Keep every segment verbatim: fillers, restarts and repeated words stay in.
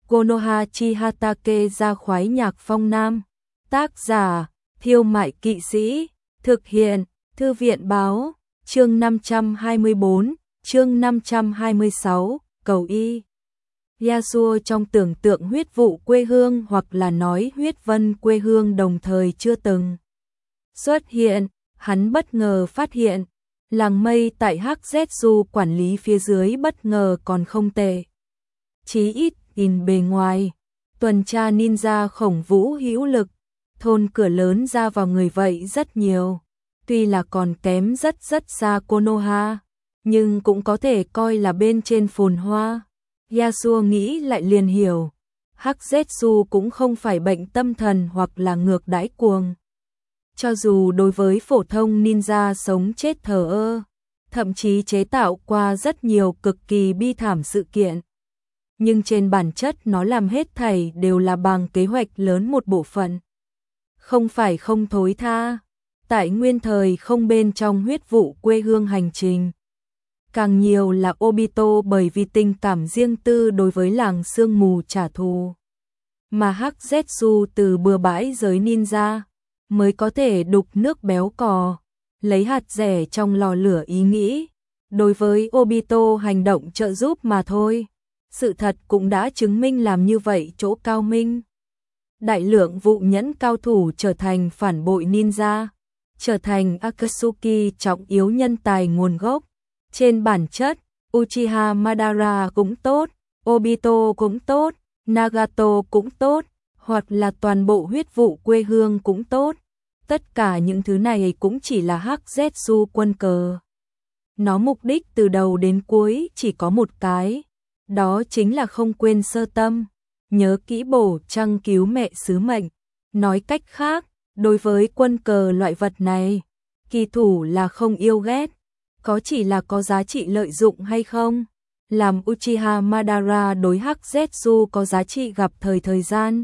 Konoha Chihatake ra khoái nhạc phong nam. Tác giả, Thiêu Mại Kỵ Sĩ. Thực hiện, Thư viện Báo. Chương năm trăm hai mươi bốn, chương năm trăm hai mươi sáu, cầu y. Yasuo trong tưởng tượng huyết vụ quê hương hoặc là nói huyết vân quê hương đồng thời chưa từng xuất hiện, hắn bất ngờ phát hiện, làng mây tại Hắc Zetsu quản lý phía dưới bất ngờ còn không tệ. Chí ít nhìn bề ngoài, tuần tra ninja khổng vũ hữu lực, thôn cửa lớn ra vào người vậy rất nhiều. Tuy là còn kém rất rất xa Konoha, nhưng cũng có thể coi là bên trên phồn hoa. Yasuo nghĩ lại liền hiểu, Hắc Zetsu cũng không phải bệnh tâm thần hoặc là ngược đãi cuồng. Cho dù đối với phổ thông ninja sống chết thờ ơ, thậm chí chế tạo qua rất nhiều cực kỳ bi thảm sự kiện. Nhưng trên bản chất nó làm hết thảy đều là bằng kế hoạch lớn một bộ phận. Không phải không thối tha, tại nguyên thời không bên trong huyết vụ quê hương hành trình. Càng nhiều là Obito bởi vì tình cảm riêng tư đối với làng sương mù trả thù. Mà Hắc Zetsu từ bừa bãi giới ninja, mới có thể đục nước béo cò, lấy hạt rẻ trong lò lửa ý nghĩ. Đối với Obito hành động trợ giúp mà thôi. Sự thật cũng đã chứng minh làm như vậy chỗ cao minh. Đại lượng vụ nhẫn cao thủ trở thành phản bội ninja, trở thành Akatsuki trọng yếu nhân tài nguồn gốc. Trên bản chất, Uchiha Madara cũng tốt, Obito cũng tốt, Nagato cũng tốt, hoặc là toàn bộ huyết vụ quê hương cũng tốt. Tất cả những thứ này cũng chỉ là Hắc Zetsu quân cờ. Nó mục đích từ đầu đến cuối chỉ có một cái, đó chính là không quên sơ tâm, nhớ kỹ bổ trăng cứu mẹ sứ mệnh. Nói cách khác, đối với quân cờ loại vật này, kỳ thủ là không yêu ghét, có chỉ là có giá trị lợi dụng hay không. Làm Uchiha Madara đối Hắc Zetsu có giá trị gặp thời thời gian.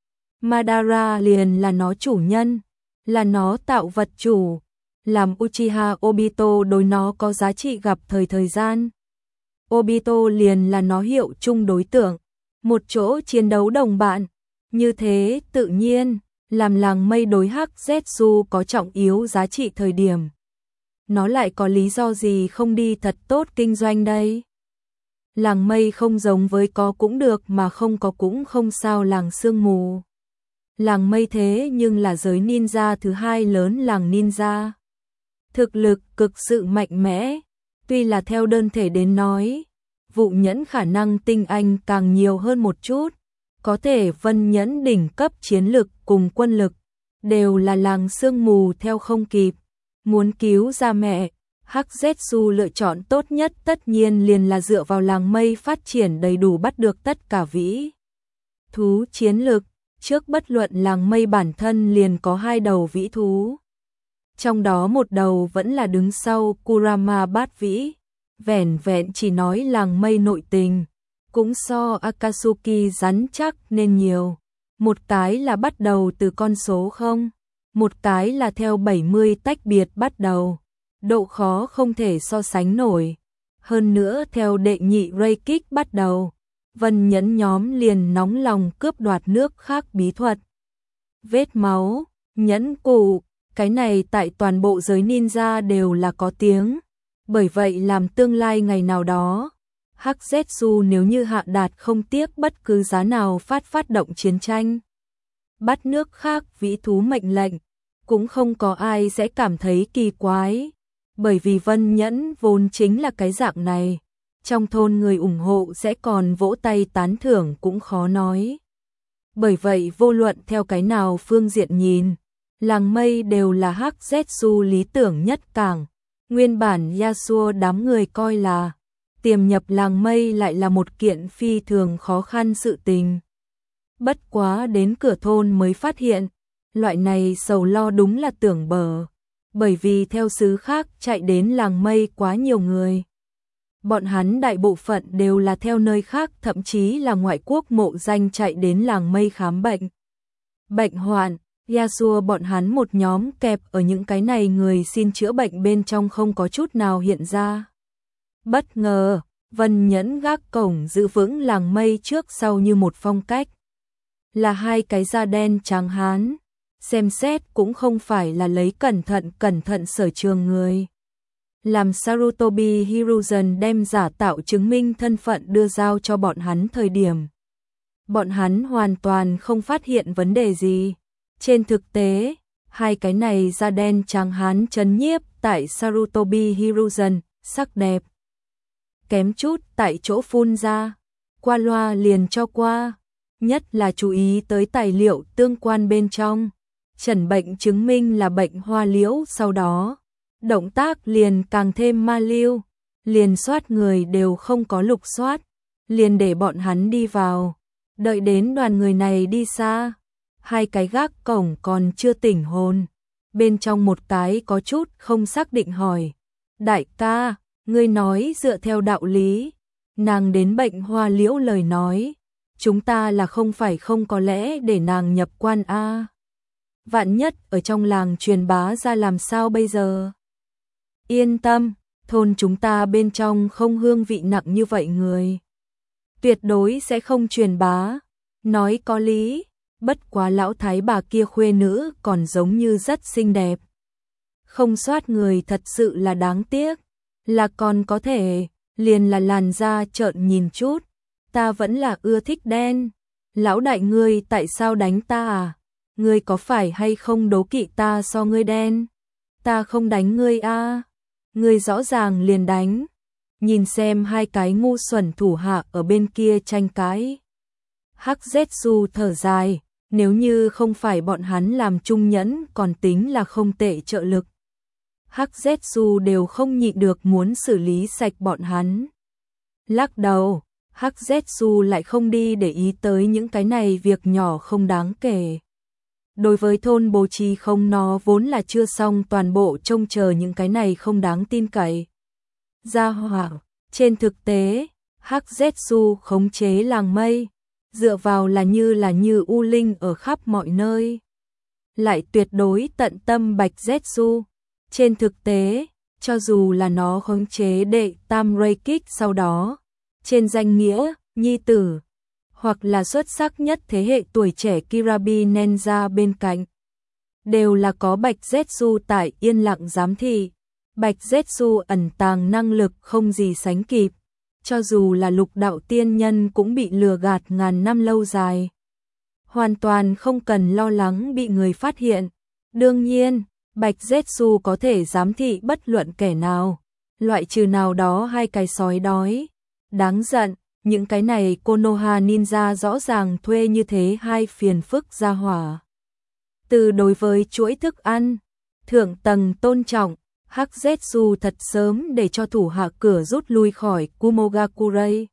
Madara liền là nó chủ nhân, là nó tạo vật chủ. Làm Uchiha Obito đối nó có giá trị gặp thời thời gian. Obito liền là nó hiệu chung đối tượng, một chỗ chiến đấu đồng bạn. Như thế tự nhiên, làm làng mây đối Hắc Zetsu có trọng yếu giá trị thời điểm. Nó lại có lý do gì không đi thật tốt kinh doanh đây? Làng mây không giống với có cũng được mà không có cũng không sao làng sương mù. Làng mây thế nhưng là giới ninja thứ hai lớn làng ninja. Thực lực cực sự mạnh mẽ, tuy là theo đơn thể đến nói, vụ nhẫn khả năng tinh anh càng nhiều hơn một chút, có thể vân nhẫn đỉnh cấp chiến lực cùng quân lực, đều là làng sương mù theo không kịp. Muốn cứu ra mẹ, Hắc Zetsu lựa chọn tốt nhất tất nhiên liền là dựa vào làng mây phát triển đầy đủ bắt được tất cả vĩ thú chiến lực. Trước bất luận làng mây bản thân liền có hai đầu vĩ thú. Trong đó một đầu vẫn là đứng sau Kurama bát vĩ, vẻn vẹn chỉ nói làng mây nội tình, cũng so Akatsuki rắn chắc nên nhiều. Một cái là bắt đầu từ con số không, một cái là theo bảy mươi tách biệt bắt đầu, độ khó không thể so sánh nổi. Hơn nữa theo đệ nhị Reikik bắt đầu, vân nhẫn nhóm liền nóng lòng cướp đoạt nước khác bí thuật. Vết máu, nhẫn cụ, cái này tại toàn bộ giới ninja đều là có tiếng. Bởi vậy làm tương lai ngày nào đó, Hắc Zetsu nếu như hạ đạt không tiếc bất cứ giá nào phát phát động chiến tranh, bắt nước khác vĩ thú mệnh lệnh, cũng không có ai sẽ cảm thấy kỳ quái. Bởi vì vân nhẫn vốn chính là cái dạng này. Trong thôn người ủng hộ sẽ còn vỗ tay tán thưởng cũng khó nói. Bởi vậy vô luận theo cái nào phương diện nhìn, làng mây đều là Hắc Zetsu lý tưởng nhất cảng. Nguyên bản Yasuo đám người coi là tiềm nhập làng mây lại là một kiện phi thường khó khăn sự tình. Bất quá đến cửa thôn mới phát hiện, loại này sầu lo đúng là tưởng bờ. Bởi vì theo xứ khác chạy đến làng mây quá nhiều người. Bọn hắn đại bộ phận đều là theo nơi khác thậm chí là ngoại quốc mộ danh chạy đến làng mây khám bệnh. Bệnh hoạn, Yasuo bọn hắn một nhóm kẹp ở những cái này người xin chữa bệnh bên trong không có chút nào hiện ra. Bất ngờ, Vân Nhẫn gác cổng giữ vững làng mây trước sau như một phong cách. Là hai cái da đen trắng hán, xem xét cũng không phải là lấy cẩn thận cẩn thận sở trường người. Làm Sarutobi Hiruzen đem giả tạo chứng minh thân phận đưa giao cho bọn hắn thời điểm. Bọn hắn hoàn toàn không phát hiện vấn đề gì. Trên thực tế, hai cái này da đen trắng hán chấn nhiếp tại Sarutobi Hiruzen, sắc đẹp. Kém chút tại chỗ phun ra, qua loa liền cho qua, nhất là chú ý tới tài liệu tương quan bên trong. Trần bệnh chứng minh là bệnh hoa liễu, sau đó, động tác liền càng thêm ma lưu, liền soát người đều không có lục soát, liền để bọn hắn đi vào, đợi đến đoàn người này đi xa, hai cái gác cổng còn chưa tỉnh hồn, bên trong một cái có chút không xác định hỏi, đại ca, ngươi nói dựa theo đạo lý, nàng đến bệnh hoa liễu lời nói, chúng ta là không phải không có lẽ để nàng nhập quan a. Vạn nhất ở trong làng truyền bá ra làm sao bây giờ? Yên tâm, thôn chúng ta bên trong không hương vị nặng như vậy người. Tuyệt đối sẽ không truyền bá. Nói có lý, bất quá lão thái bà kia khuê nữ còn giống như rất xinh đẹp. Không soát người thật sự là đáng tiếc. Là còn có thể, liền là làn da trợn nhìn chút. Ta vẫn là ưa thích đen. Lão đại ngươi tại sao đánh ta à? Ngươi có phải hay không đố kỵ ta so ngươi đen? Ta không đánh ngươi a. Ngươi rõ ràng liền đánh. Nhìn xem hai cái ngu xuẩn thủ hạ ở bên kia tranh cãi. Hắc Zetsu thở dài, nếu như không phải bọn hắn làm trung nhẫn còn tính là không tệ trợ lực. Hắc Zetsu đều không nhịn được muốn xử lý sạch bọn hắn. Lắc đầu, Hắc Zetsu lại không đi để ý tới những cái này việc nhỏ không đáng kể. Đối với thôn bố trí không nó vốn là chưa xong toàn bộ trông chờ những cái này không đáng tin cậy. Gia hỏa, trên thực tế, Hắc Zetsu khống chế làng mây, dựa vào là như là như U Linh ở khắp mọi nơi. Lại tuyệt đối tận tâm Bạch Zetsu. Trên thực tế, cho dù là nó khống chế đệ tam Reikik sau đó, trên danh nghĩa, nhi tử, hoặc là xuất sắc nhất thế hệ tuổi trẻ Kirabi Nenja bên cạnh, đều là có Bạch Zetsu tại yên lặng giám thị. Bạch Zetsu ẩn tàng năng lực không gì sánh kịp, cho dù là lục đạo tiên nhân cũng bị lừa gạt ngàn năm lâu dài. Hoàn toàn không cần lo lắng bị người phát hiện. Đương nhiên, Bạch Zetsu có thể giám thị bất luận kẻ nào, loại trừ nào đó hai cái sói đói. Đáng giận, những cái này Konoha ninja rõ ràng thuê như thế hai phiền phức gia hỏa. Từ đối với chuỗi thức ăn, thượng tầng tôn trọng, Hắc Zetsu thật sớm để cho thủ hạ cửa rút lui khỏi Kumogakurai.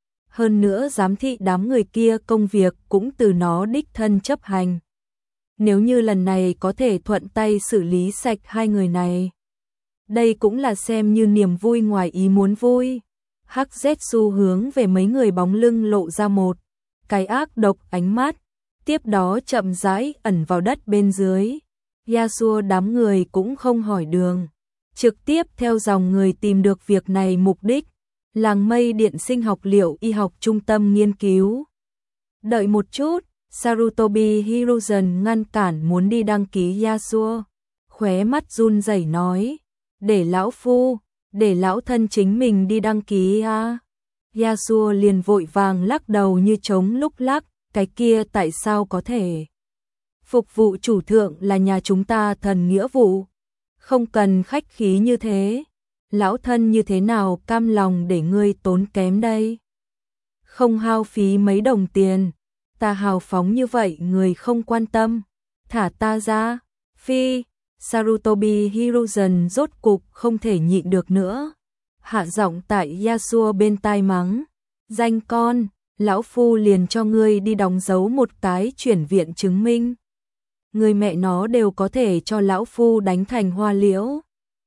Hơn nữa giám thị đám người kia công việc cũng từ nó đích thân chấp hành. Nếu như lần này có thể thuận tay xử lý sạch hai người này, đây cũng là xem như niềm vui ngoài ý muốn vui. Hắc Zetsu hướng về mấy người bóng lưng lộ ra một cái ác độc ánh mắt, tiếp đó chậm rãi ẩn vào đất bên dưới. Yasuo đám người cũng không hỏi đường, trực tiếp theo dòng người tìm được việc này mục đích, làng mây điện sinh học liệu y học trung tâm nghiên cứu. Đợi một chút, Sarutobi Hiruzen ngăn cản muốn đi đăng ký Yasuo, khóe mắt run rẩy nói, để lão phu, để lão thân chính mình đi đăng ký a. Yasuo liền vội vàng lắc đầu như trống lúc lắc, cái kia tại sao có thể? Phục vụ chủ thượng là nhà chúng ta thần nghĩa vụ, không cần khách khí như thế. Lão thân như thế nào cam lòng để ngươi tốn kém đây? Không hao phí mấy đồng tiền, ta hào phóng như vậy người không quan tâm, thả ta ra. Phi, Sarutobi Hiruzen rốt cục không thể nhịn được nữa, hạ giọng tại Yasuo bên tai mắng, danh con, lão phu liền cho ngươi đi đóng dấu một cái chuyển viện chứng minh. Người mẹ nó đều có thể cho lão phu đánh thành hoa liễu.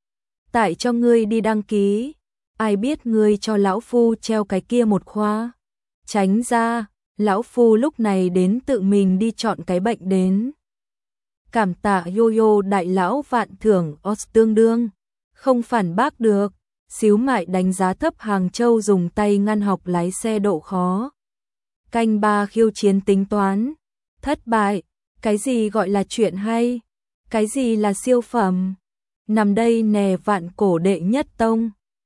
Tại cho ngươi đi đăng ký, ai biết ngươi cho lão phu treo cái kia một khoa. Tránh ra, lão phu lúc này đến tự mình đi chọn cái bệnh đến. Cảm tạ Yoyo đại lão vạn thưởng os tương đương, không phản bác được. xíu mại đánh giá thấp Hàng Châu dùng tay ngăn học lái xe độ khó. Canh ba khiêu chiến tính toán. Thất bại. Cái gì gọi là chuyện hay? Cái gì là siêu phẩm? Nằm đây nè vạn cổ đệ nhất tông.